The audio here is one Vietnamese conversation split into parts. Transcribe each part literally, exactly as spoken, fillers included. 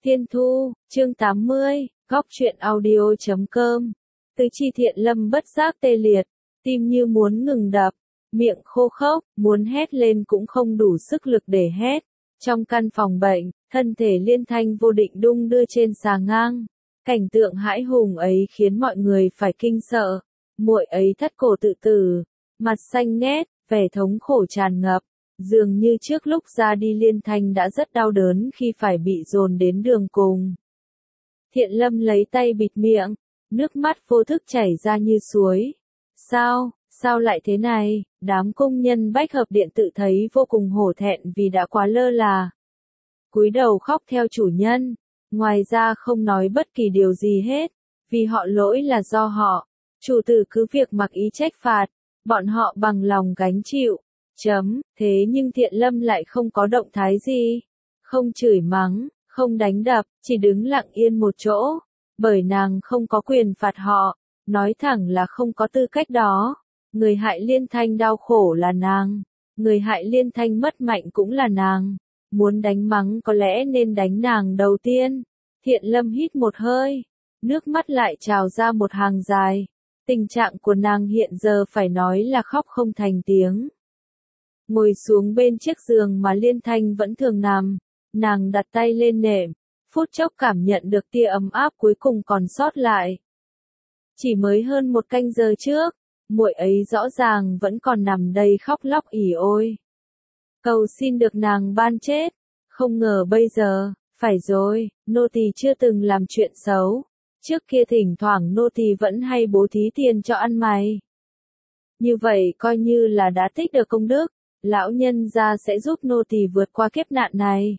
Tiên Thu, chương tám mươi, góc truyện audio chấm com. Tứ chi Thiện Lâm bất giác tê liệt, tim như muốn ngừng đập, miệng khô khốc, muốn hét lên cũng không đủ sức lực để hét. Trong căn phòng bệnh, thân thể Liên Thanh vô định đung đưa trên xà ngang. Cảnh tượng hãi hùng ấy khiến mọi người phải kinh sợ. Muội ấy thất cổ tự tử, mặt xanh nét, vẻ thống khổ tràn ngập. Dường như trước lúc ra đi Liên Thanh đã rất đau đớn khi phải bị dồn đến đường cùng. Thiện Lâm lấy tay bịt miệng, nước mắt vô thức chảy ra như suối. Sao, sao lại thế này? Đám công nhân bách hợp điện tự thấy vô cùng hổ thẹn vì đã quá lơ là. Cúi đầu khóc theo chủ nhân, ngoài ra không nói bất kỳ điều gì hết, vì họ lỗi là do họ. Chủ tử cứ việc mặc ý trách phạt, bọn họ bằng lòng gánh chịu. Chấm, thế nhưng Thiện Lâm lại không có động thái gì. Không chửi mắng, không đánh đập, chỉ đứng lặng yên một chỗ. Bởi nàng không có quyền phạt họ, nói thẳng là không có tư cách đó. Người hại Liên Thanh đau khổ là nàng, người hại Liên Thanh mất mạnh cũng là nàng. Muốn đánh mắng có lẽ nên đánh nàng đầu tiên. Thiện Lâm hít một hơi, nước mắt lại trào ra một hàng dài. Tình trạng của nàng hiện giờ phải nói là khóc không thành tiếng. Ngồi xuống bên chiếc giường mà Liên Thanh vẫn thường nằm, nàng đặt tay lên nệm, phút chốc cảm nhận được tia ấm áp cuối cùng còn sót lại. Chỉ mới hơn một canh giờ trước, muội ấy rõ ràng vẫn còn nằm đây khóc lóc ỉ ôi. Cầu xin được nàng ban chết, không ngờ bây giờ, phải rồi, nô tỳ chưa từng làm chuyện xấu, trước kia thỉnh thoảng nô tỳ vẫn hay bố thí tiền cho ăn mày. Như vậy coi như là đã tích được công đức. Lão nhân gia sẽ giúp nô tỳ vượt qua kiếp nạn này.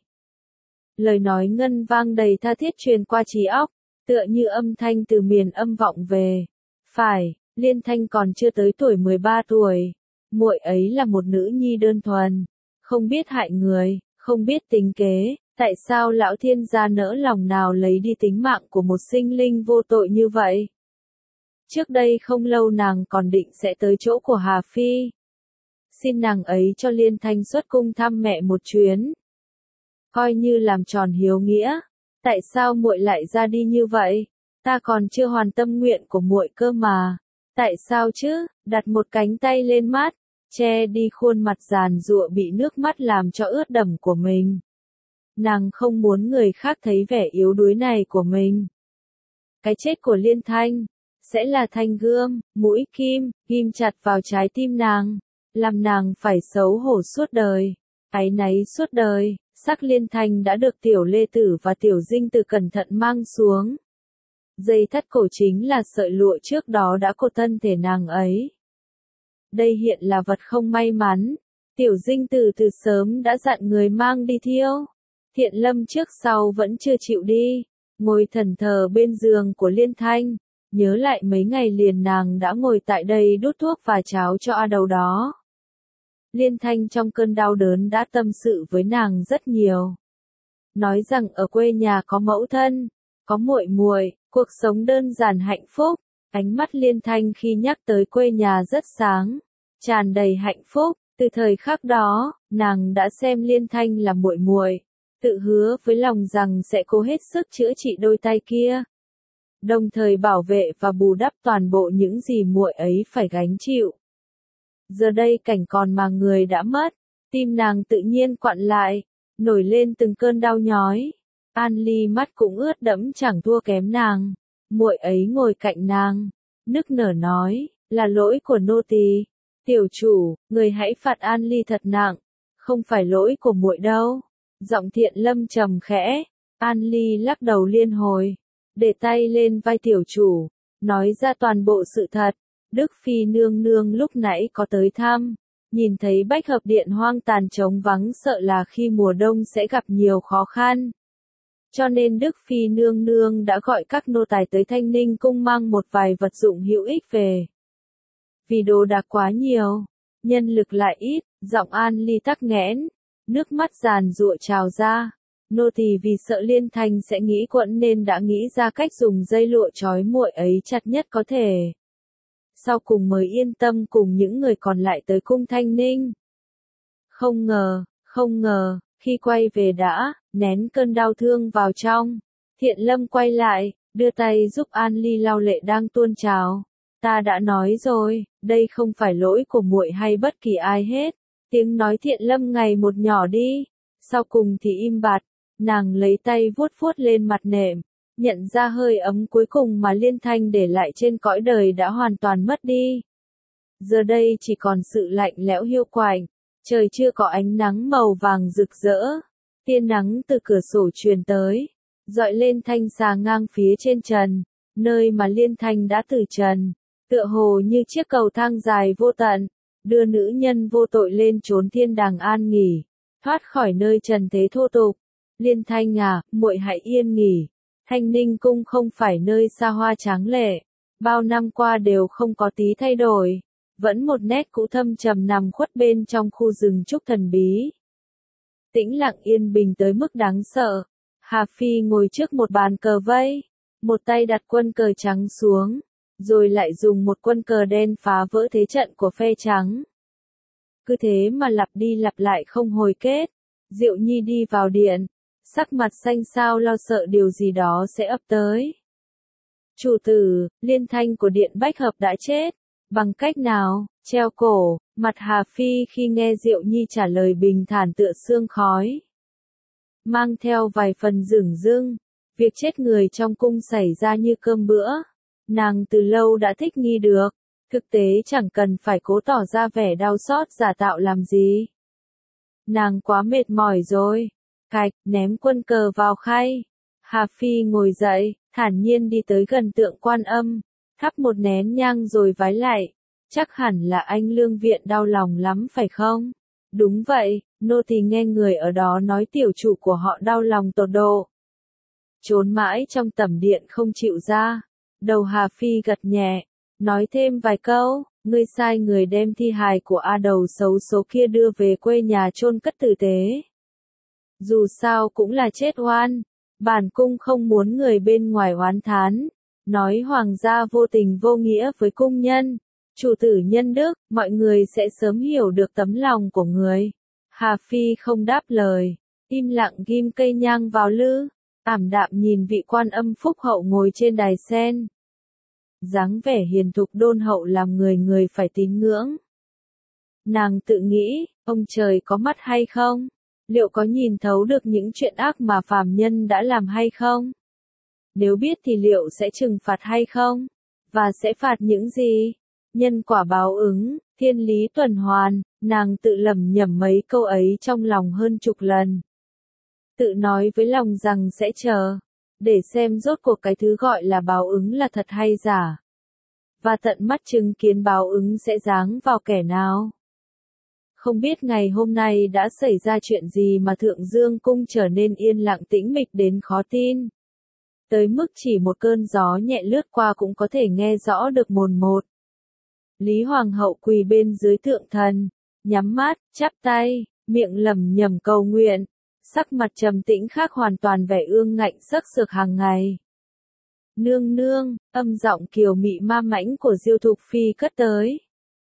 Lời nói ngân vang đầy tha thiết truyền qua trí óc, tựa như âm thanh từ miền âm vọng về. Phải, Liên Thanh còn chưa tới tuổi mười ba tuổi. Muội ấy là một nữ nhi đơn thuần, không biết hại người, không biết tính kế. Tại sao lão thiên gia nỡ lòng nào lấy đi tính mạng của một sinh linh vô tội như vậy? Trước đây không lâu nàng còn định sẽ tới chỗ của Hà Phi. Xin nàng ấy cho Liên Thanh xuất cung thăm mẹ một chuyến. Coi như làm tròn hiếu nghĩa. Tại sao muội lại ra đi như vậy? Ta còn chưa hoàn tâm nguyện của muội cơ mà. Tại sao chứ? Đặt một cánh tay lên mắt, che đi khuôn mặt giàn giụa bị nước mắt làm cho ướt đẫm của mình. Nàng không muốn người khác thấy vẻ yếu đuối này của mình. Cái chết của Liên Thanh sẽ là thanh gươm, mũi kim, ghim chặt vào trái tim nàng. Làm nàng phải xấu hổ suốt đời, áy náy suốt đời. Sắc Liên Thanh đã được Tiểu Lê Tử và Tiểu Dinh Tử cẩn thận mang xuống. Dây thắt cổ chính là sợi lụa trước đó đã cột thân thể nàng ấy. Đây hiện là vật không may mắn. Tiểu Dinh Tử từ sớm đã dặn người mang đi thiêu. Thiện Lâm trước sau vẫn chưa chịu đi, ngồi thẫn thờ bên giường của Liên Thanh. Nhớ lại mấy ngày liền nàng đã ngồi tại đây đút thuốc và cháo cho a đầu đó. Liên Thanh trong cơn đau đớn đã tâm sự với nàng rất nhiều. Nói rằng ở quê nhà có mẫu thân, có muội muội, cuộc sống đơn giản hạnh phúc. Ánh mắt Liên Thanh khi nhắc tới quê nhà rất sáng, tràn đầy hạnh phúc. Từ thời khắc đó, nàng đã xem Liên Thanh là muội muội, tự hứa với lòng rằng sẽ cố hết sức chữa trị đôi tay kia, đồng thời bảo vệ và bù đắp toàn bộ những gì muội ấy phải gánh chịu. Giờ đây cảnh còn mà người đã mất, tim nàng tự nhiên quặn lại, nổi lên từng cơn đau nhói. An Ly mắt cũng ướt đẫm chẳng thua kém nàng. Muội ấy ngồi cạnh nàng, nức nở nói, là lỗi của nô tỳ. Tiểu chủ, người hãy phạt An Ly thật nặng, không phải lỗi của muội đâu. Giọng Thiện Lâm trầm khẽ. An Ly lắc đầu liên hồi, để tay lên vai tiểu chủ, nói ra toàn bộ sự thật. Đức Phi nương nương lúc nãy có tới thăm, nhìn thấy bách hợp điện hoang tàn trống vắng sợ là khi mùa đông sẽ gặp nhiều khó khăn. Cho nên Đức Phi nương nương đã gọi các nô tài tới Thanh Ninh cung mang một vài vật dụng hữu ích về. Vì đồ đạc quá nhiều, nhân lực lại ít, giọng An Ly tắc nghẽn, nước mắt giàn giụa trào ra. Nô tỳ vì sợ Liên Thanh sẽ nghĩ quẫn nên đã nghĩ ra cách dùng dây lụa trói muội ấy chặt nhất có thể. Sau cùng mới yên tâm cùng những người còn lại tới cung Thanh Ninh. Không ngờ, không ngờ, Khi quay về đã, nén cơn đau thương vào trong. Thiện Lâm quay lại, đưa tay giúp An Ly lau lệ đang tuôn trào. Ta đã nói rồi, đây không phải lỗi của muội hay bất kỳ ai hết. Tiếng nói Thiện Lâm ngày một nhỏ đi. Sau cùng thì im bặt, nàng lấy tay vuốt vuốt lên mặt nệm, nhận ra hơi ấm cuối cùng mà Liên Thanh để lại trên cõi đời đã hoàn toàn mất đi. Giờ đây chỉ còn sự lạnh lẽo hiu quạnh, trời chưa có ánh nắng màu vàng rực rỡ. Tia nắng từ cửa sổ truyền tới, dọi lên thanh xà ngang phía trên trần, nơi mà Liên Thanh đã từ trần, tựa hồ như chiếc cầu thang dài vô tận, đưa nữ nhân vô tội lên chốn thiên đàng an nghỉ, thoát khỏi nơi trần thế thô tục. Liên Thanh à, muội hãy yên nghỉ. Thanh Ninh cung không phải nơi xa hoa tráng lệ, bao năm qua đều không có tí thay đổi, vẫn một nét cũ thâm trầm nằm khuất bên trong khu rừng trúc thần bí. Tĩnh lặng yên bình tới mức đáng sợ. Hà Phi ngồi trước một bàn cờ vây, một tay đặt quân cờ trắng xuống, rồi lại dùng một quân cờ đen phá vỡ thế trận của phe trắng. Cứ thế mà lặp đi lặp lại không hồi kết. Diệu Nhi đi vào điện, sắc mặt xanh xao lo sợ điều gì đó sẽ ập tới. Chủ tử, Liên Thanh của điện Bách Hợp đã chết. Bằng cách nào? Treo cổ. Mặt Hà Phi khi nghe Diệu Nhi trả lời bình thản tựa sương khói, mang theo vài phần dửng dưng. Việc chết người trong cung xảy ra như cơm bữa. Nàng từ lâu đã thích nghi được. Thực tế chẳng cần phải cố tỏ ra vẻ đau xót giả tạo làm gì. Nàng quá mệt mỏi rồi. Cạch, ném quân cờ vào khay. Hà Phi ngồi dậy, thản nhiên đi tới gần tượng Quan Âm, thắp một nén nhang rồi vái lại. Chắc hẳn là anh Lương Viện đau lòng lắm phải không? Đúng vậy, nô tỳ nghe người ở đó nói tiểu chủ của họ đau lòng tột độ. Trốn mãi trong tẩm điện không chịu ra. Đầu Hà Phi gật nhẹ, nói thêm vài câu, ngươi sai người đem thi hài của A Đầu xấu số kia đưa về quê nhà chôn cất tử tế. Dù sao cũng là chết oan, bản cung không muốn người bên ngoài oán thán, nói hoàng gia vô tình vô nghĩa với cung nhân. Chủ tử nhân đức, mọi người sẽ sớm hiểu được tấm lòng của người. Hà Phi không đáp lời, im lặng ghim cây nhang vào lư, ảm đạm nhìn vị Quan Âm phúc hậu ngồi trên đài sen. Dáng vẻ hiền thục đôn hậu làm người người phải tín ngưỡng. Nàng tự nghĩ, ông trời có mắt hay không? Liệu có nhìn thấu được những chuyện ác mà phàm nhân đã làm hay không? Nếu biết thì liệu sẽ trừng phạt hay không? Và sẽ phạt những gì? Nhân quả báo ứng, thiên lý tuần hoàn, nàng tự lẩm nhẩm mấy câu ấy trong lòng hơn chục lần. Tự nói với lòng rằng sẽ chờ, để xem rốt cuộc cái thứ gọi là báo ứng là thật hay giả. Và tận mắt chứng kiến báo ứng sẽ giáng vào kẻ nào. Không biết ngày hôm nay đã xảy ra chuyện gì mà Thượng Dương Cung trở nên yên lặng tĩnh mịch đến khó tin. Tới mức chỉ một cơn gió nhẹ lướt qua cũng có thể nghe rõ được mồn một. Lý Hoàng hậu quỳ bên dưới tượng thần, nhắm mắt, chắp tay, miệng lẩm nhẩm cầu nguyện, sắc mặt trầm tĩnh khác hoàn toàn vẻ ương ngạnh sắc sược hàng ngày. Nương nương, âm giọng kiều mị ma mãnh của Diêu Thục Phi cất tới.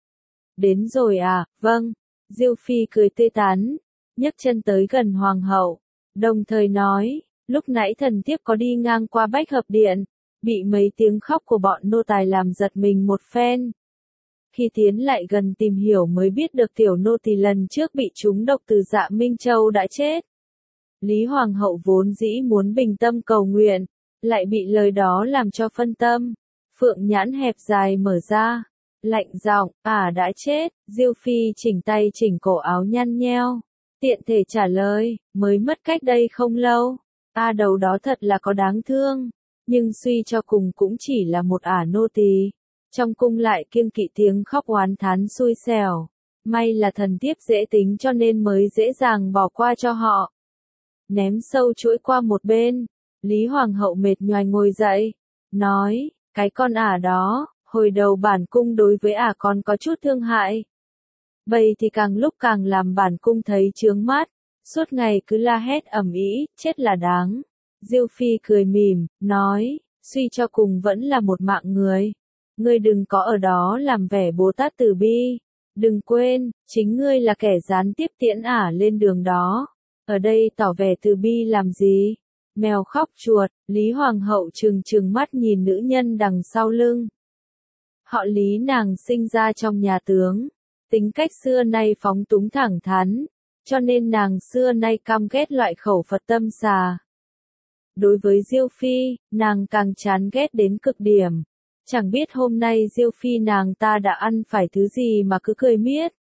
Đến rồi à, vâng. Diêu Phi cười tươi tắn, nhấc chân tới gần Hoàng hậu, đồng thời nói, lúc nãy thần thiếp có đi ngang qua Bách Hợp Điện, bị mấy tiếng khóc của bọn nô tài làm giật mình một phen. Khi tiến lại gần tìm hiểu mới biết được tiểu nô tỳ lần trước bị trúng độc từ Dạ Minh Châu đã chết. Lý Hoàng hậu vốn dĩ muốn bình tâm cầu nguyện, lại bị lời đó làm cho phân tâm. Phượng nhãn hẹp dài mở ra, lạnh giọng, à đã chết. Diêu Phi chỉnh tay chỉnh cổ áo nhăn nheo, tiện thể trả lời, mới mất cách đây không lâu. A Đầu đó thật là có đáng thương, nhưng suy cho cùng cũng chỉ là một ả nô tỳ. Trong cung lại kiêng kỵ tiếng khóc oán thán xui xẻo. May là thần thiếp dễ tính cho nên mới dễ dàng bỏ qua cho họ. Ném sâu chuỗi qua một bên, Lý Hoàng hậu mệt nhoài ngồi dậy, nói, cái con ả đó, hồi đầu bản cung đối với ả còn có chút thương hại. Vậy thì càng lúc càng làm bản cung thấy chướng mắt, suốt ngày cứ la hét ầm ĩ, chết là đáng. Diêu Phi cười mỉm, nói, suy cho cùng vẫn là một mạng người. Ngươi đừng có ở đó làm vẻ Bồ Tát từ bi. Đừng quên, chính ngươi là kẻ gián tiếp tiễn ả lên đường đó. Ở đây tỏ vẻ từ bi làm gì? Mèo khóc chuột, Lý Hoàng hậu trừng trừng mắt nhìn nữ nhân đằng sau lưng. Họ Lý nàng sinh ra trong nhà tướng, tính cách xưa nay phóng túng thẳng thắn, cho nên nàng xưa nay căm ghét loại khẩu Phật tâm xà. Đối với Diêu Phi, nàng càng chán ghét đến cực điểm. Chẳng biết hôm nay Diêu Phi nàng ta đã ăn phải thứ gì mà cứ cười miết.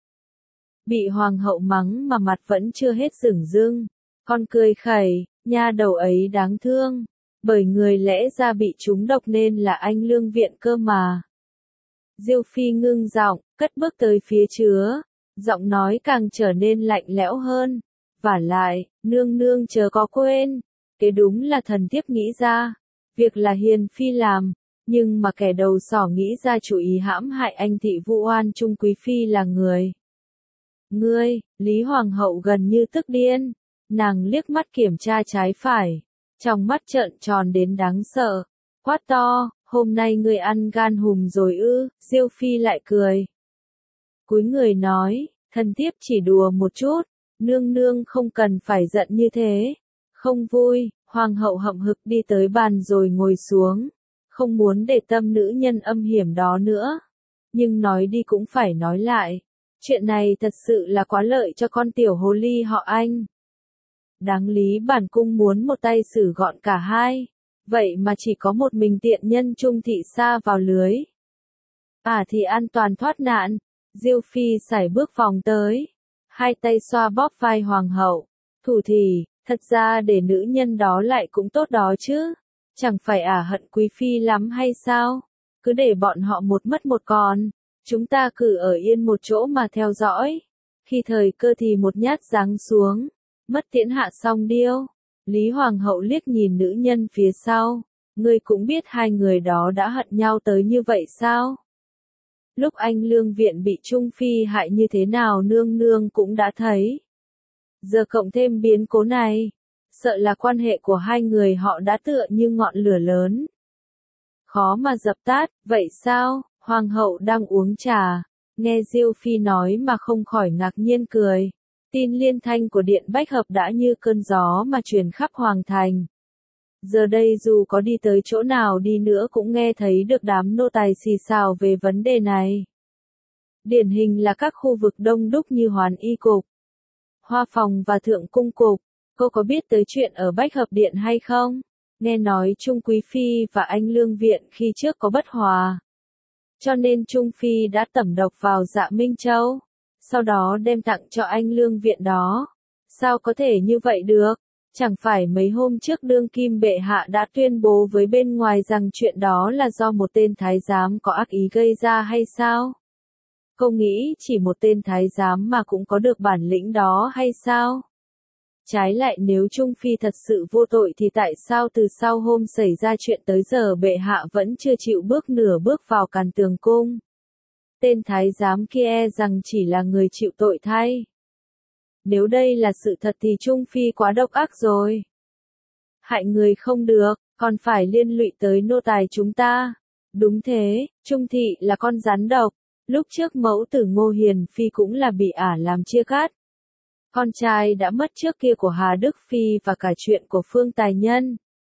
Bị hoàng hậu mắng mà mặt vẫn chưa hết sửng dưng, con cười khẩy, nha đầu ấy đáng thương, bởi người lẽ ra bị trúng độc nên là anh lương viện cơ mà. Diêu Phi ngưng giọng, cất bước tới phía chứa, giọng nói càng trở nên lạnh lẽo hơn. Vả lại, nương nương chớ có quên, cái đúng là thần thiếp nghĩ ra, việc là Hiền Phi làm, nhưng mà kẻ đầu sỏ nghĩ ra chủ ý hãm hại anh thị Vu Oan Trung Quý Phi là người. Ngươi, Lý Hoàng hậu gần như tức điên, nàng liếc mắt kiểm tra trái phải, trong mắt trợn tròn đến đáng sợ, quát to, hôm nay ngươi ăn gan hùm rồi ư? Diêu Phi lại cười. Cúi người nói, thần thiếp chỉ đùa một chút, nương nương không cần phải giận như thế. Không vui, hoàng hậu hậm hực đi tới bàn rồi ngồi xuống, không muốn để tâm nữ nhân âm hiểm đó nữa. Nhưng nói đi cũng phải nói lại, chuyện này thật sự là quá lợi cho con tiểu hồ ly họ Anh. Đáng lý bản cung muốn một tay xử gọn cả hai, vậy mà chỉ có một mình tiện nhân Trung thị sa vào lưới. À thì an toàn thoát nạn, Diêu Phi sải bước vòng tới, hai tay xoa bóp vai hoàng hậu, thủ thì, thật ra để nữ nhân đó lại cũng tốt đó chứ, chẳng phải ả hận quý phi lắm hay sao, cứ để bọn họ một mất một còn, chúng ta cứ ở yên một chỗ mà theo dõi, khi thời cơ thì một nhát giáng xuống, mất tiễn hạ xong điêu. Lý Hoàng hậu liếc nhìn nữ nhân phía sau, ngươi cũng biết hai người đó đã hận nhau tới như vậy sao? Lúc anh lương viện bị Trung Phi hại như thế nào nương nương cũng đã thấy. Giờ cộng thêm biến cố này, sợ là quan hệ của hai người họ đã tựa như ngọn lửa lớn. Khó mà dập tắt, vậy sao? Hoàng hậu đang uống trà, nghe Diêu Phi nói mà không khỏi ngạc nhiên cười. Tin liên thanh của Điện Bách Hợp đã như cơn gió mà truyền khắp Hoàng Thành. Giờ đây dù có đi tới chỗ nào đi nữa cũng nghe thấy được đám nô tài xì xào về vấn đề này. Điển hình là các khu vực đông đúc như Hoàn Y Cục, Hoa Phòng và Thượng Cung Cục. Cô có biết tới chuyện ở Bách Hợp Điện hay không? Nghe nói Trung Quý Phi và anh Lương Viện khi trước có bất hòa. Cho nên Trung Phi đã tẩm độc vào Dạ Minh Châu, sau đó đem tặng cho anh Lương Viện đó. Sao có thể như vậy được? Chẳng phải mấy hôm trước đương kim bệ hạ đã tuyên bố với bên ngoài rằng chuyện đó là do một tên thái giám có ác ý gây ra hay sao? Cô nghĩ chỉ một tên thái giám mà cũng có được bản lĩnh đó hay sao? Trái lại nếu Trung Phi thật sự vô tội thì tại sao từ sau hôm xảy ra chuyện tới giờ bệ hạ vẫn chưa chịu bước nửa bước vào Càn Tường Cung? Tên thái giám kia e rằng chỉ là người chịu tội thay. Nếu đây là sự thật thì Trung Phi quá độc ác rồi. Hại người không được, còn phải liên lụy tới nô tài chúng ta. Đúng thế, Trung Thị là con rắn độc. Lúc trước mẫu tử Ngô Hiền Phi cũng là bị ả làm chia cắt. Con trai đã mất trước kia của Hà Đức Phi và cả chuyện của Phương Tài Nhân.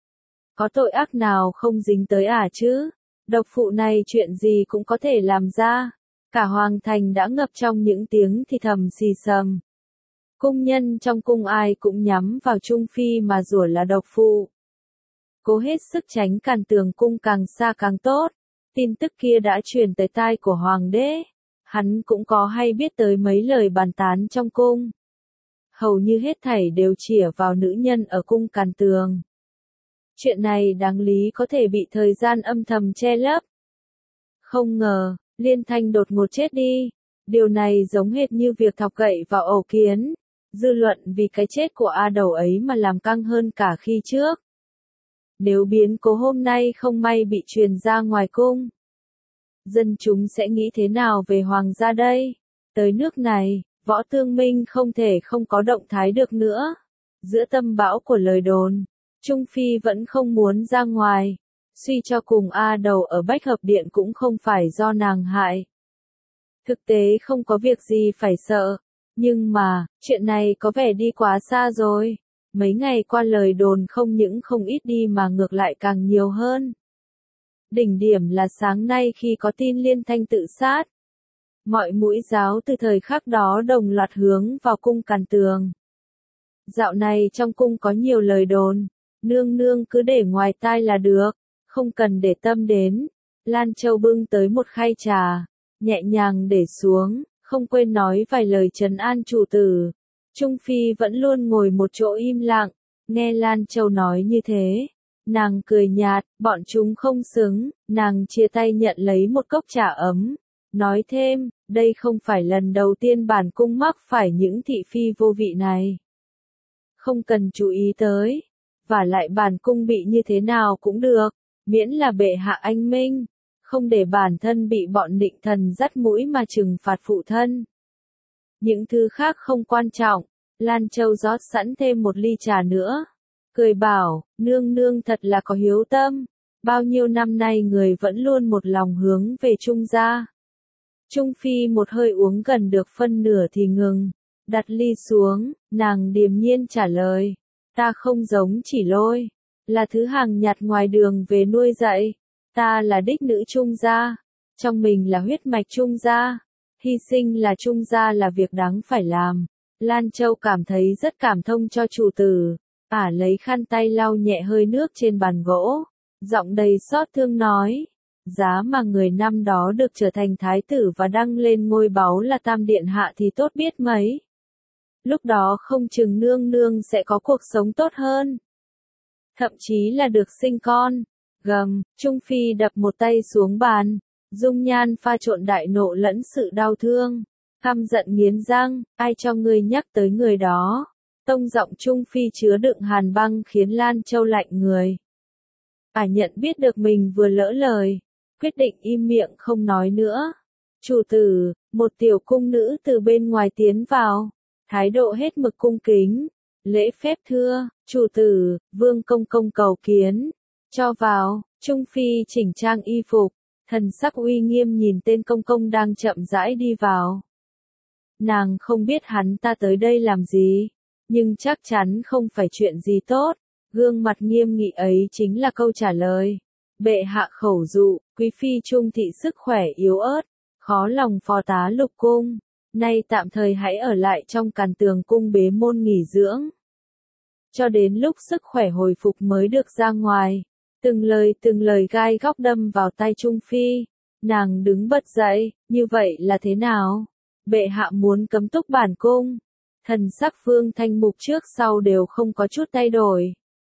Có tội ác nào không dính tới ả chứ? Độc phụ này chuyện gì cũng có thể làm ra. Cả Hoàng Thành đã ngập trong những tiếng thì thầm xì xầm. Cung nhân trong cung ai cũng nhắm vào Trung Phi mà rủa là độc phụ. Cố hết sức tránh Càn Tường Cung càng xa càng tốt. Tin tức kia đã truyền tới tai của Hoàng đế. Hắn cũng có hay biết tới mấy lời bàn tán trong cung. Hầu như hết thảy đều chĩa vào nữ nhân ở cung Càn Tường. Chuyện này đáng lý có thể bị thời gian âm thầm che lấp. Không ngờ, Liên Thanh đột ngột chết đi. Điều này giống hệt như việc thọc gậy vào ổ kiến. Dư luận vì cái chết của A Đầu ấy mà làm căng hơn cả khi trước. Nếu biến cố hôm nay không may bị truyền ra ngoài cung, dân chúng sẽ nghĩ thế nào về hoàng gia đây? Tới nước này, Võ Tương Minh không thể không có động thái được nữa. Giữa tâm bão của lời đồn, Trung Phi vẫn không muốn ra ngoài. Suy cho cùng A Đầu ở Bách Hợp Điện cũng không phải do nàng hại. Thực tế không có việc gì phải sợ. Nhưng mà, chuyện này có vẻ đi quá xa rồi. Mấy ngày qua lời đồn không những không ít đi mà ngược lại càng nhiều hơn. Đỉnh điểm là sáng nay khi có tin Liên Thanh tự sát. Mọi mũi giáo từ thời khắc đó đồng loạt hướng vào cung Càn Tường. Dạo này trong cung có nhiều lời đồn, nương nương cứ để ngoài tai là được, không cần để tâm đến. Lan Châu bưng tới một khay trà, nhẹ nhàng để xuống, không quên nói vài lời trấn an chủ tử. Trung Phi vẫn luôn ngồi một chỗ im lặng, nghe Lan Châu nói như thế. Nàng cười nhạt, bọn chúng không xứng, nàng chia tay nhận lấy một cốc trà ấm. Nói thêm, đây không phải lần đầu tiên bản cung mắc phải những thị phi vô vị này. Không cần chú ý tới, và lại bản cung bị như thế nào cũng được, miễn là bệ hạ anh minh, không để bản thân bị bọn định thần dắt mũi mà trừng phạt phụ thân. Những thứ khác không quan trọng, Lan Châu rót sẵn thêm một ly trà nữa. Cười bảo, nương nương thật là có hiếu tâm, bao nhiêu năm nay người vẫn luôn một lòng hướng về Trung gia. Trung Phi một hơi uống gần được phân nửa thì ngừng, đặt ly xuống, nàng điềm nhiên trả lời, ta không giống Chỉ Lôi, là thứ hàng nhặt ngoài đường về nuôi dạy, ta là đích nữ Trung gia, trong mình là huyết mạch Trung gia, hy sinh là Trung gia là việc đáng phải làm. Lan Châu cảm thấy rất cảm thông cho chủ tử, ả lấy khăn tay lau nhẹ hơi nước trên bàn gỗ, giọng đầy xót thương nói, giá mà người năm đó được trở thành thái tử và đăng lên ngôi báu là Tam Điện Hạ thì tốt biết mấy. Lúc đó không chừng nương nương sẽ có cuộc sống tốt hơn. Thậm chí là được sinh con. Gầm, Trung Phi đập một tay xuống bàn, dung nhan pha trộn đại nộ lẫn sự đau thương. Căm giận nghiến răng, ai cho ngươi nhắc tới người đó. Tông giọng Trung Phi chứa đựng hàn băng khiến Lan Châu lạnh người. Ả nhận biết được mình vừa lỡ lời, quyết định im miệng không nói nữa. Chủ tử, một tiểu cung nữ từ bên ngoài tiến vào, thái độ hết mực cung kính, lễ phép thưa, chủ tử, vương công công cầu kiến, cho vào. Trung Phi chỉnh trang y phục, thần sắc uy nghiêm nhìn tên công công đang chậm rãi đi vào. Nàng không biết hắn ta tới đây làm gì, nhưng chắc chắn không phải chuyện gì tốt. Gương mặt nghiêm nghị ấy chính là câu trả lời. Bệ hạ khẩu dụ, quý phi trung thị sức khỏe yếu ớt, khó lòng phó tá lục cung. Nay tạm thời hãy ở lại trong Càn Tường cung bế môn nghỉ dưỡng. Cho đến lúc sức khỏe hồi phục mới được ra ngoài. Từng lời từng lời gai góc đâm vào tay Trung Phi. Nàng đứng bật dậy, như vậy là thế nào? Bệ hạ muốn cấm túc bản cung. Thần sắc Vương Thanh Mục trước sau đều không có chút thay đổi.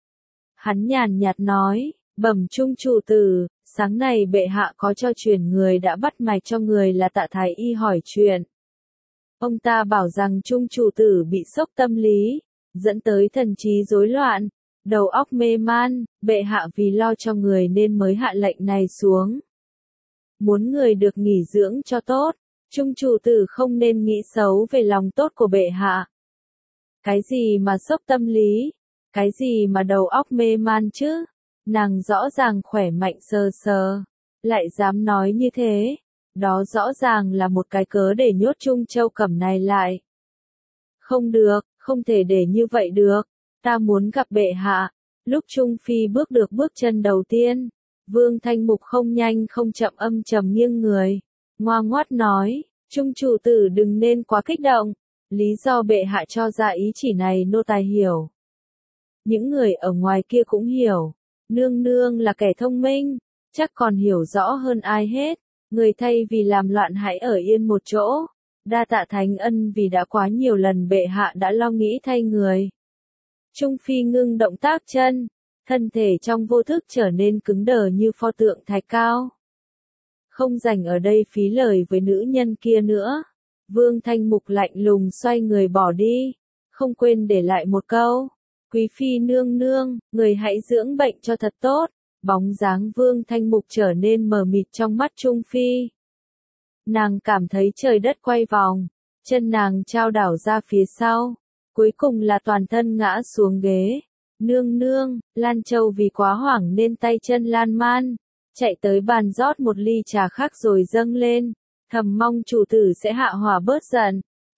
Hắn nhàn nhạt nói, bẩm trung chủ tử, sáng nay bệ hạ có cho truyền người đã bắt mạch cho người là Tạ Thái Y hỏi chuyện. Ông ta bảo rằng trung chủ tử bị sốc tâm lý, dẫn tới thần trí rối loạn, đầu óc mê man, bệ hạ vì lo cho người nên mới hạ lệnh này xuống. Muốn người được nghỉ dưỡng cho tốt, trung chủ tử không nên nghĩ xấu về lòng tốt của bệ hạ. Cái gì mà sốc tâm lý? Cái gì mà đầu óc mê man chứ? Nàng rõ ràng khỏe mạnh sờ sờ, lại dám nói như thế. Đó rõ ràng là một cái cớ để nhốt Trung Châu Cẩm này lại. Không được, không thể để như vậy được. Ta muốn gặp bệ hạ. Lúc Trung Phi bước được bước chân đầu tiên, Vương Thanh Mục không nhanh không chậm âm trầm nghiêng người. Ngoa ngoắt nói, Trung chủ tử đừng nên quá kích động. Lý do bệ hạ cho ra ý chỉ này nô tài hiểu. Những người ở ngoài kia cũng hiểu. Nương nương là kẻ thông minh, chắc còn hiểu rõ hơn ai hết. Người thay vì làm loạn hãy ở yên một chỗ. Đa tạ thánh ân vì đã quá nhiều lần bệ hạ đã lo nghĩ thay người. Trung Phi ngưng động tác chân, thân thể trong vô thức trở nên cứng đờ như pho tượng thạch cao. Không rảnh ở đây phí lời với nữ nhân kia nữa. Vương Thanh Mục lạnh lùng xoay người bỏ đi, không quên để lại một câu. Quý phi nương nương, người hãy dưỡng bệnh cho thật tốt. Bóng dáng Vương Thanh Mục trở nên mờ mịt trong mắt Trung Phi. Nàng cảm thấy trời đất quay vòng, chân nàng chao đảo ra phía sau, cuối cùng là toàn thân ngã xuống ghế. Nương nương, Lan Châu vì quá hoảng nên tay chân lan man, chạy tới bàn rót một ly trà khác rồi dâng lên, thầm mong chủ tử sẽ hạ hỏa bớt giận.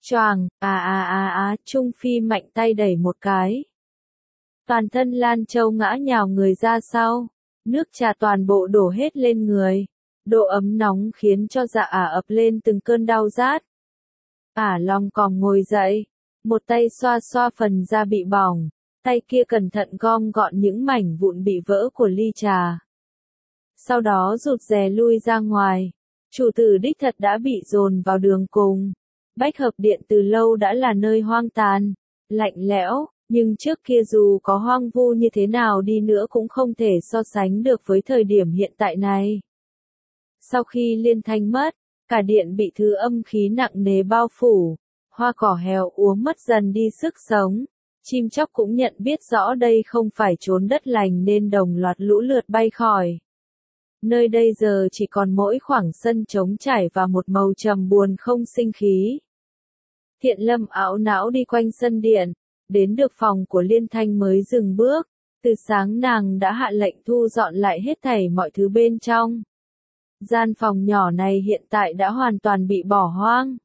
Choàng, à à à à, Trung Phi mạnh tay đẩy một cái. Toàn thân Lan Châu ngã nhào người ra sau, nước trà toàn bộ đổ hết lên người. Độ ấm nóng khiến cho dạ ả ập lên từng cơn đau rát. Ả long còng ngồi dậy, một tay xoa xoa phần da bị bỏng, tay kia cẩn thận gom gọn những mảnh vụn bị vỡ của ly trà. Sau đó rụt rè lui ra ngoài, chủ tử đích thật đã bị dồn vào đường cùng. Bách hợp điện từ lâu đã là nơi hoang tàn, lạnh lẽo, nhưng trước kia dù có hoang vu như thế nào đi nữa cũng không thể so sánh được với thời điểm hiện tại này. Sau khi Liên Thanh mất, cả điện bị thứ âm khí nặng nề bao phủ, hoa cỏ héo úa mất dần đi sức sống, chim chóc cũng nhận biết rõ đây không phải chốn đất lành nên đồng loạt lũ lượt bay khỏi. Nơi đây giờ chỉ còn mỗi khoảng sân trống trải và một màu trầm buồn không sinh khí. Thiện Lâm ảo não đi quanh sân điện, đến được phòng của Liên Thanh mới dừng bước, từ sáng nàng đã hạ lệnh thu dọn lại hết thảy mọi thứ bên trong. Gian phòng nhỏ này hiện tại đã hoàn toàn bị bỏ hoang.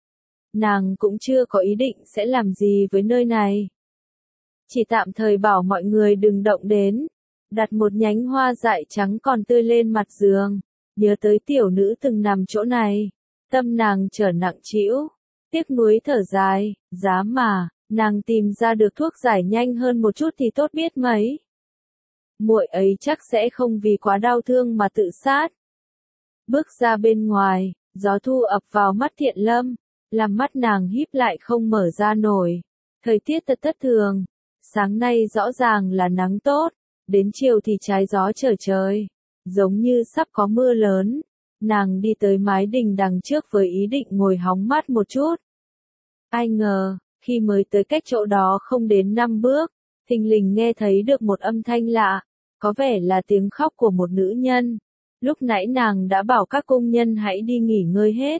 Nàng cũng chưa có ý định sẽ làm gì với nơi này. Chỉ tạm thời bảo mọi người đừng động đến, đặt một nhánh hoa dại trắng còn tươi lên mặt giường, nhớ tới tiểu nữ từng nằm chỗ này. Tâm nàng trở nặng trĩu, tiếc nuối thở dài, giá mà, nàng tìm ra được thuốc giải nhanh hơn một chút thì tốt biết mấy. Muội ấy chắc sẽ không vì quá đau thương mà tự sát. Bước ra bên ngoài, gió thu ập vào mắt Thiện Lâm, làm mắt nàng híp lại không mở ra nổi. Thời tiết thật thất thường, sáng nay rõ ràng là nắng tốt, đến chiều thì trái gió trở trời, giống như sắp có mưa lớn. Nàng đi tới mái đình đằng trước với ý định ngồi hóng mát một chút. Ai ngờ, khi mới tới cách chỗ đó không đến năm bước, thình lình nghe thấy được một âm thanh lạ, có vẻ là tiếng khóc của một nữ nhân. Lúc nãy nàng đã bảo các công nhân hãy đi nghỉ ngơi hết.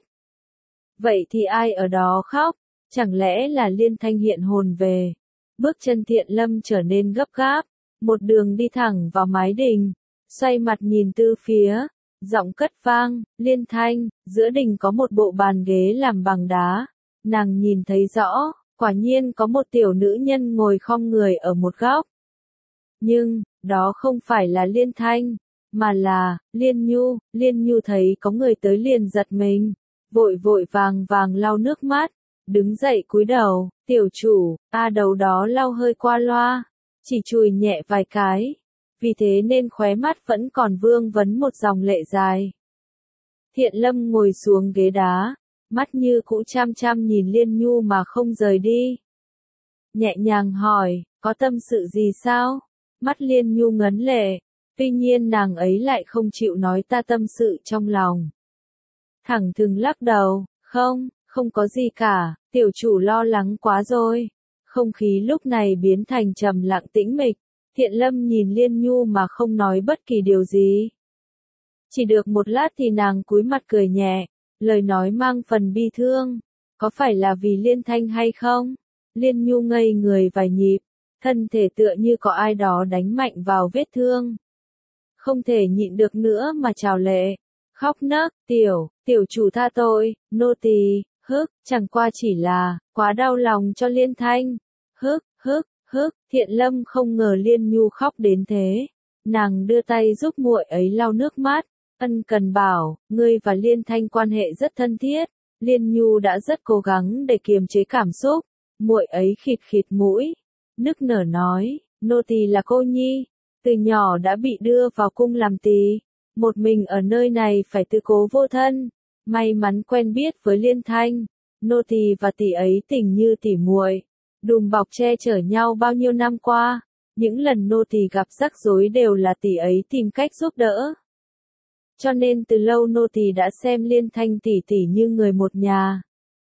Vậy thì ai ở đó khóc? Chẳng lẽ là Liên Thanh hiện hồn về? Bước chân Thiện Lâm trở nên gấp gáp, một đường đi thẳng vào mái đình, xoay mặt nhìn tư phía, giọng cất vang, Liên Thanh, giữa đình có một bộ bàn ghế làm bằng đá. Nàng nhìn thấy rõ, quả nhiên có một tiểu nữ nhân ngồi khom người ở một góc. Nhưng, đó không phải là Liên Thanh, mà là Liên Nhu. Liên Nhu thấy có người tới liền giật mình, vội vội vàng vàng lau nước mắt, đứng dậy cúi đầu, tiểu chủ, a đầu đó lau hơi qua loa, chỉ chùi nhẹ vài cái, vì thế nên khóe mắt vẫn còn vương vấn một dòng lệ dài. Thiện Lâm ngồi xuống ghế đá, mắt như cũ chăm chăm nhìn Liên Nhu mà không rời đi. Nhẹ nhàng hỏi, có tâm sự gì sao? Mắt Liên Nhu ngấn lệ, tuy nhiên nàng ấy lại không chịu nói ta tâm sự trong lòng. Thẳng thừng lắc đầu, không, không có gì cả, tiểu chủ lo lắng quá rồi. Không khí lúc này biến thành trầm lặng tĩnh mịch, Thiện Lâm nhìn Liên Nhu mà không nói bất kỳ điều gì. Chỉ được một lát thì nàng cúi mặt cười nhẹ, lời nói mang phần bi thương, có phải là vì Liên Thanh hay không? Liên Nhu ngây người vài nhịp, thân thể tựa như có ai đó đánh mạnh vào vết thương. Không thể nhịn được nữa mà trào lệ, khóc nấc, tiểu, tiểu chủ tha tôi, nô tỳ, hức, chẳng qua chỉ là, quá đau lòng cho Liên Thanh, hức, hức, hức, Thiện Lâm không ngờ Liên Nhu khóc đến thế, nàng đưa tay giúp muội ấy lau nước mắt, ân cần bảo, ngươi và Liên Thanh quan hệ rất thân thiết, Liên Nhu đã rất cố gắng để kiềm chế cảm xúc, muội ấy khịt khịt mũi, nức nở nói, nô tỳ là cô nhi, từ nhỏ đã bị đưa vào cung làm tỳ, một mình ở nơi này phải tự cố vô thân, may mắn quen biết với Liên Thanh, nô tỳ và tỷ ấy tình như tỉ muội, đùm bọc che chở nhau bao nhiêu năm qua, những lần nô tỳ gặp rắc rối đều là tỷ ấy tìm cách giúp đỡ. Cho nên từ lâu nô tỳ đã xem Liên Thanh tỷ tỷ như người một nhà.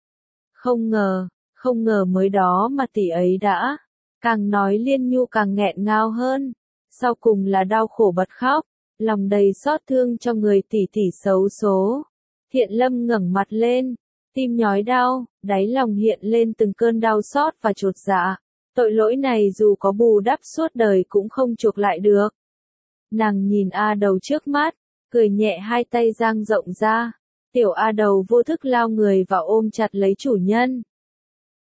Không ngờ, không ngờ mới đó mà tỷ ấy đã, càng nói Liên Nhu càng nghẹn ngào hơn, sau cùng là đau khổ bật khóc, lòng đầy xót thương cho người tỷ tỷ xấu số. Thiện Lâm ngẩng mặt lên, tim nhói đau, đáy lòng hiện lên từng cơn đau xót và chột dạ. Tội lỗi này dù có bù đắp suốt đời cũng không chuộc lại được. Nàng nhìn A Đầu trước mắt, cười nhẹ, hai tay dang rộng ra. Tiểu A Đầu vô thức lao người vào ôm chặt lấy chủ nhân.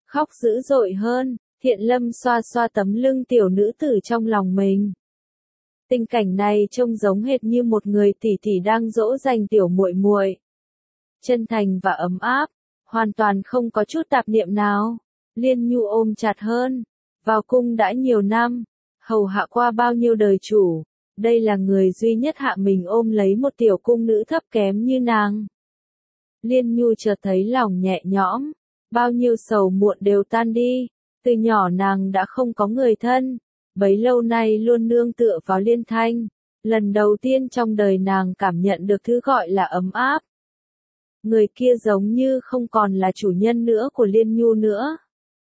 khóc dữ dội hơn. Thiện Lâm xoa xoa tấm lưng tiểu nữ tử trong lòng mình. Tình cảnh này trông giống hệt như một người tỷ tỷ đang dỗ dành tiểu muội muội. Chân thành và ấm áp, hoàn toàn không có chút tạp niệm nào. Liên Nhu ôm chặt hơn. Vào cung đã nhiều năm, hầu hạ qua bao nhiêu đời chủ, đây là người duy nhất hạ mình ôm lấy một tiểu cung nữ thấp kém như nàng. Liên Nhu chợt thấy lòng nhẹ nhõm, bao nhiêu sầu muộn đều tan đi. Từ nhỏ nàng đã không có người thân, bấy lâu nay luôn nương tựa vào Liên Thanh. Lần đầu tiên trong đời nàng cảm nhận được thứ gọi là ấm áp. Người kia giống như không còn là chủ nhân nữa của Liên Nhu nữa.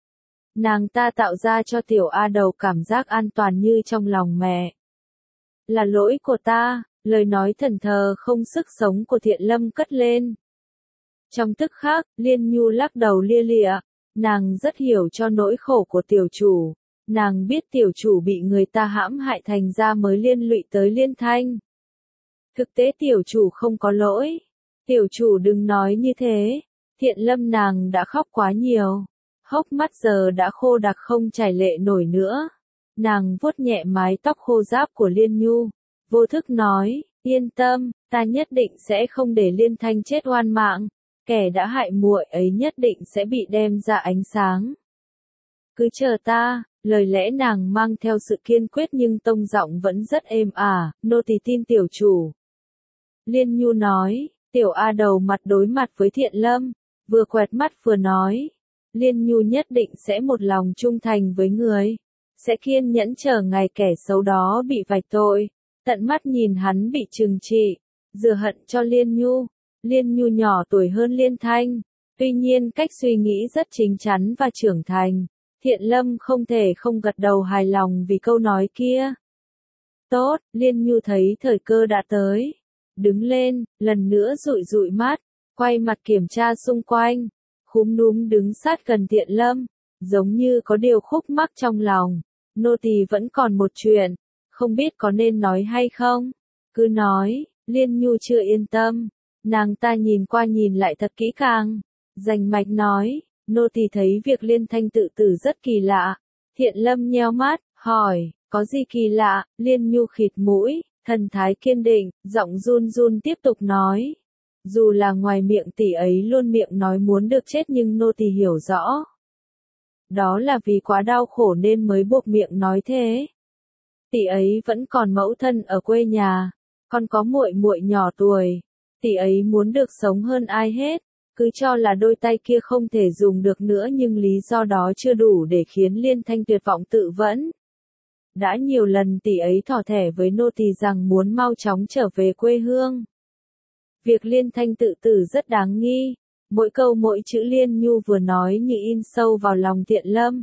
Nàng ta tạo ra cho tiểu A Đầu cảm giác an toàn như trong lòng mẹ. Là lỗi của ta, lời nói thần thờ không sức sống của Thiện Lâm cất lên. Trong tức khắc, Liên Nhu lắc đầu lia lịa, nàng rất hiểu cho nỗi khổ của tiểu chủ. Nàng biết tiểu chủ bị người ta hãm hại thành ra mới liên lụy tới Liên Thanh. Thực tế tiểu chủ không có lỗi. Tiểu chủ đừng nói như thế. Thiện Lâm nàng đã khóc quá nhiều. Hốc mắt giờ đã khô đặc không chảy lệ nổi nữa. Nàng vuốt nhẹ mái tóc khô ráp của Liên Nhu. Vô thức nói, yên tâm, ta nhất định sẽ không để Liên Thanh chết oan mạng. Kẻ đã hại muội ấy nhất định sẽ bị đem ra ánh sáng. Cứ chờ ta, lời lẽ nàng mang theo sự kiên quyết nhưng tông giọng vẫn rất êm ả, nô tỳ tin tiểu chủ. Liên Nhu nói, tiểu A Đầu mặt đối mặt với Thiện Lâm, vừa quẹt mắt vừa nói. Liên Nhu nhất định sẽ một lòng trung thành với người, sẽ kiên nhẫn chờ ngày kẻ xấu đó bị vạch tội, tận mắt nhìn hắn bị trừng trị, rửa hận cho Liên Nhu. Liên Nhu nhỏ tuổi hơn Liên Thanh, tuy nhiên cách suy nghĩ rất chín chắn và trưởng thành. Thiện Lâm không thể không gật đầu hài lòng vì câu nói kia. Tốt, Liên Nhu thấy thời cơ đã tới. Đứng lên, lần nữa dụi dụi mắt, quay mặt kiểm tra xung quanh. Khúm núm đứng sát gần Thiện Lâm, giống như có điều khúc mắc trong lòng. Nô tỳ vẫn còn một chuyện, không biết có nên nói hay không? Cứ nói, Liên Nhu chưa yên tâm. Nàng ta nhìn qua nhìn lại thật kỹ càng. Rành mạch nói, nô tỳ thấy việc Liên Thanh tự tử rất kỳ lạ. Thiện Lâm nheo mắt, hỏi, có gì kỳ lạ? Liên Nhu khịt mũi, thần thái kiên định, giọng run run tiếp tục nói. Dù là ngoài miệng tỷ ấy luôn miệng nói muốn được chết nhưng nô tỳ hiểu rõ. Đó là vì quá đau khổ nên mới buộc miệng nói thế. Tỷ ấy vẫn còn mẫu thân ở quê nhà, còn có muội muội nhỏ tuổi. Tỷ ấy muốn được sống hơn ai hết, cứ cho là đôi tay kia không thể dùng được nữa nhưng lý do đó chưa đủ để khiến Liên Thanh tuyệt vọng tự vẫn. Đã nhiều lần tỷ ấy thỏ thẻ với nô tỳ rằng muốn mau chóng trở về quê hương. Việc Liên Thanh tự tử rất đáng nghi, mỗi câu mỗi chữ Liên Nhu vừa nói như in sâu vào lòng Thiện Lâm.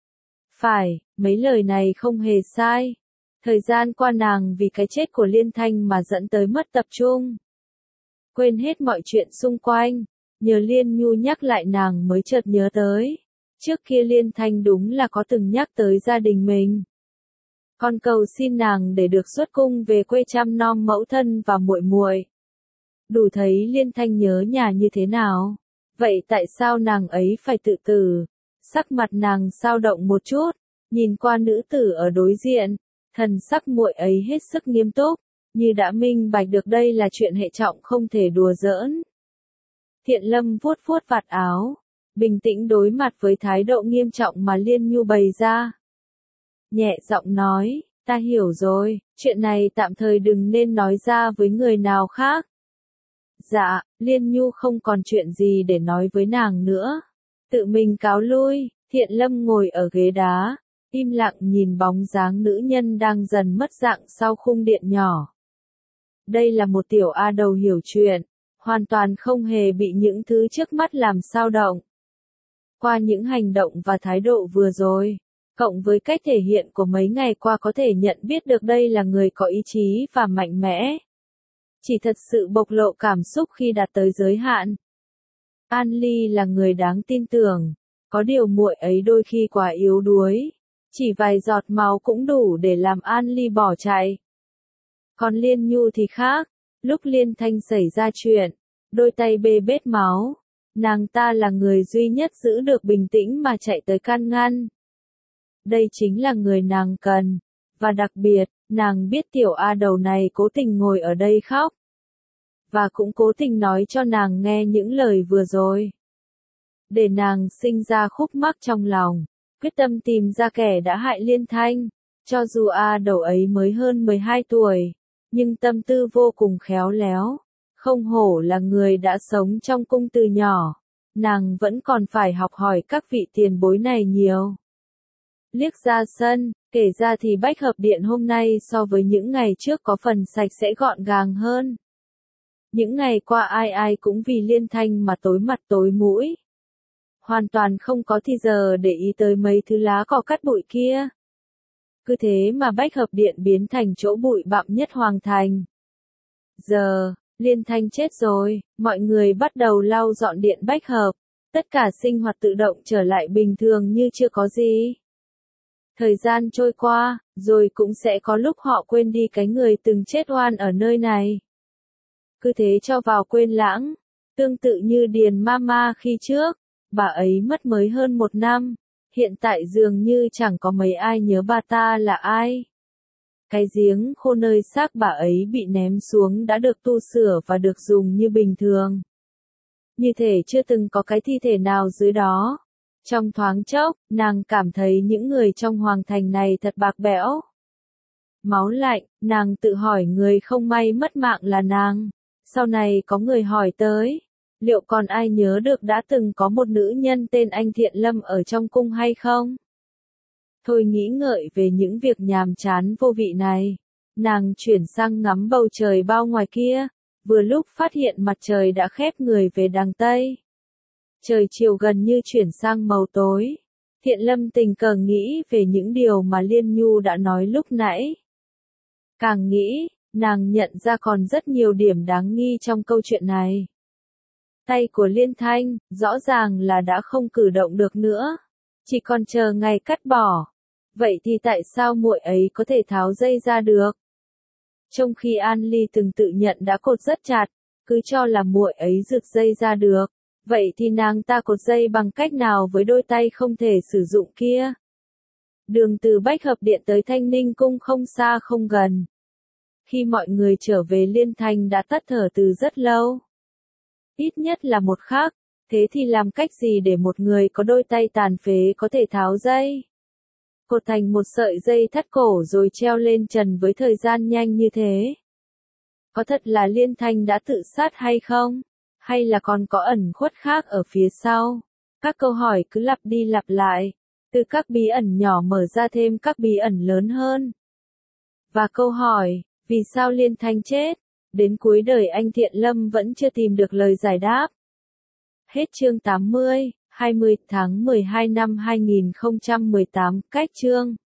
Phải, mấy lời này không hề sai. Thời gian qua nàng vì cái chết của Liên Thanh mà dẫn tới mất tập trung. Quên hết mọi chuyện xung quanh, nhờ Liên Nhu nhắc lại nàng mới chợt nhớ tới. Trước kia Liên Thanh đúng là có từng nhắc tới gia đình mình. Còn cầu xin nàng để được xuất cung về quê chăm nom mẫu thân và muội muội. Đủ thấy Liên Thanh nhớ nhà như thế nào. Vậy tại sao nàng ấy phải tự tử? Sắc mặt nàng xao động một chút, nhìn qua nữ tử ở đối diện, thần sắc muội ấy hết sức nghiêm túc, như đã minh bạch được đây là chuyện hệ trọng không thể đùa giỡn. Thiện Lâm vuốt vuốt vạt áo, bình tĩnh đối mặt với thái độ nghiêm trọng mà Liên Nhu bày ra. Nhẹ giọng nói, ta hiểu rồi, chuyện này tạm thời đừng nên nói ra với người nào khác. Dạ, Liên Nhu không còn chuyện gì để nói với nàng nữa. Tự mình cáo lui, Thiện Lâm ngồi ở ghế đá, im lặng nhìn bóng dáng nữ nhân đang dần mất dạng sau khung điện nhỏ. Đây là một tiểu A Đầu hiểu chuyện, hoàn toàn không hề bị những thứ trước mắt làm xao động. Qua những hành động và thái độ vừa rồi, cộng với cách thể hiện của mấy ngày qua có thể nhận biết được đây là người có ý chí và mạnh mẽ. Chỉ thật sự bộc lộ cảm xúc khi đạt tới giới hạn. An Ly là người đáng tin tưởng, có điều muội ấy đôi khi quá yếu đuối, chỉ vài giọt máu cũng đủ để làm An Ly bỏ chạy. Còn Liên Nhu thì khác, lúc Liên Thanh xảy ra chuyện, đôi tay bê bết máu, nàng ta là người duy nhất giữ được bình tĩnh mà chạy tới can ngăn. Đây chính là người nàng cần, và đặc biệt, nàng biết tiểu A đầu này cố tình ngồi ở đây khóc. Và cũng cố tình nói cho nàng nghe những lời vừa rồi. Để nàng sinh ra khúc mắc trong lòng, quyết tâm tìm ra kẻ đã hại Liên Thanh. Cho dù A đầu ấy mới hơn mười hai tuổi, nhưng tâm tư vô cùng khéo léo. Không hổ là người đã sống trong cung từ nhỏ, nàng vẫn còn phải học hỏi các vị tiền bối này nhiều. Liếc ra sân, kể ra thì Bách Hợp Điện hôm nay so với những ngày trước có phần sạch sẽ gọn gàng hơn. Những ngày qua ai ai cũng vì Liên Thanh mà tối mặt tối mũi. Hoàn toàn không có thì giờ để ý tới mấy thứ lá cỏ cắt bụi kia. Cứ thế mà Bách Hợp Điện biến thành chỗ bụi bặm nhất hoàng thành. Giờ, Liên Thanh chết rồi, mọi người bắt đầu lau dọn điện Bách Hợp. Tất cả sinh hoạt tự động trở lại bình thường như chưa có gì. Thời gian trôi qua, rồi cũng sẽ có lúc họ quên đi cái người từng chết oan ở nơi này. Cứ thế cho vào quên lãng, tương tự như Điền Mama khi trước, bà ấy mất mới hơn một năm, hiện tại dường như chẳng có mấy ai nhớ bà ta là ai. Cái giếng khô nơi xác bà ấy bị ném xuống đã được tu sửa và được dùng như bình thường. Như thể chưa từng có cái thi thể nào dưới đó. Trong thoáng chốc, nàng cảm thấy những người trong hoàng thành này thật bạc bẽo. Máu lạnh, nàng tự hỏi người không may mất mạng là nàng. Sau này có người hỏi tới, liệu còn ai nhớ được đã từng có một nữ nhân tên Anh Thiện Lâm ở trong cung hay không? Thôi nghĩ ngợi về những việc nhàm chán vô vị này. Nàng chuyển sang ngắm bầu trời bao ngoài kia, vừa lúc phát hiện mặt trời đã khép người về đằng Tây. Trời chiều gần như chuyển sang màu tối. Thiện Lâm tình cờ nghĩ về những điều mà Liên Nhu đã nói lúc nãy. Càng nghĩ, nàng nhận ra còn rất nhiều điểm đáng nghi trong câu chuyện này. Tay của Liên Thanh, rõ ràng là đã không cử động được nữa. Chỉ còn chờ ngày cắt bỏ. Vậy thì tại sao muội ấy có thể tháo dây ra được? Trong khi An Ly từng tự nhận đã cột rất chặt, cứ cho là muội ấy rực dây ra được. Vậy thì nàng ta cột dây bằng cách nào với đôi tay không thể sử dụng kia? Đường từ Bách Hợp Điện tới Thanh Ninh Cung không xa không gần. Khi mọi người trở về Liên Thanh đã tắt thở từ rất lâu. Ít nhất là một khắc, thế thì làm cách gì để một người có đôi tay tàn phế có thể tháo dây? Cột thành một sợi dây thắt cổ rồi treo lên trần với thời gian nhanh như thế. Có thật là Liên Thanh đã tự sát hay không? Hay là còn có ẩn khuất khác ở phía sau? Các câu hỏi cứ lặp đi lặp lại, từ các bí ẩn nhỏ mở ra thêm các bí ẩn lớn hơn. Và câu hỏi, vì sao Liên Thanh chết? Đến cuối đời anh Thiện Lâm vẫn chưa tìm được lời giải đáp. Hết chương tám mươi, hai mươi tháng mười hai năm hai nghìn không trăm mười tám, cách chương.